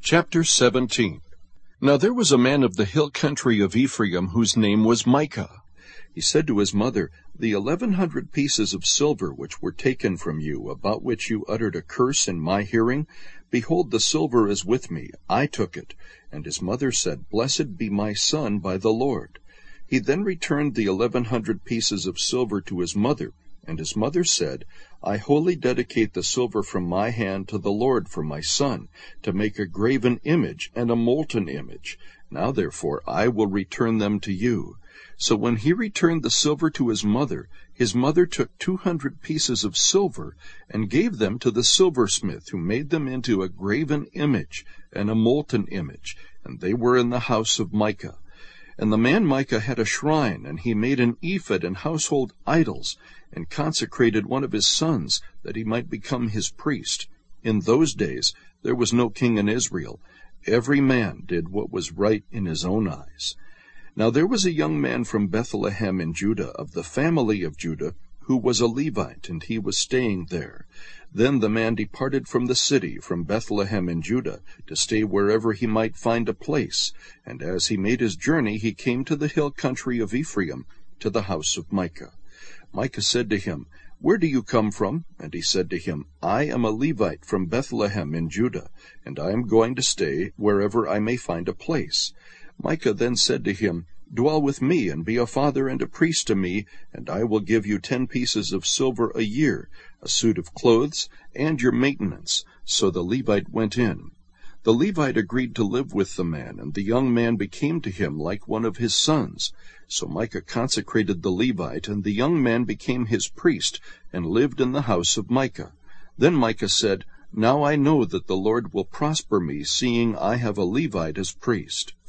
Chapter 17. Now there was a man of the hill country of Ephraim whose name was Micah. He said to his mother, "The 1,100 pieces of silver which were taken from you, about which you uttered a curse in my hearing, behold, the silver is with me. I took it." And his mother said, "Blessed be my son by the Lord." He then returned the 1,100 pieces of silver to his mother, and his mother said, "I wholly dedicate the silver from my hand to the Lord for my son, to make a graven image and a molten image. Now therefore I will return them to you." So when he returned the silver to his mother took 200 pieces of silver and gave them to the silversmith, who made them into a graven image and a molten image, and they were in the house of Micah. And the man Micah had a shrine, and he made an ephod and household idols, and consecrated one of his sons, that he might become his priest. In those days there was no king in Israel. Every man did what was right in his own eyes. Now there was a young man from Bethlehem in Judah, of the family of Judah, who was a Levite, and he was staying there. Then the man departed from the city, from Bethlehem in Judah, to stay wherever he might find a place. And as he made his journey, he came to the hill country of Ephraim, to the house of Micah. Micah said to him, "Where do you come from?" And he said to him, "I am a Levite from Bethlehem in Judah, and I am going to stay wherever I may find a place." Micah then said to him, "Dwell with me, and be a father and a priest to me, and I will give you 10 pieces of silver a year, a suit of clothes, and your maintenance." So the Levite went in. The Levite agreed to live with the man, and the young man became to him like one of his sons. So Micah consecrated the Levite, and the young man became his priest, and lived in the house of Micah. Then Micah said, "Now I know that the Lord will prosper me, seeing I have a Levite as priest."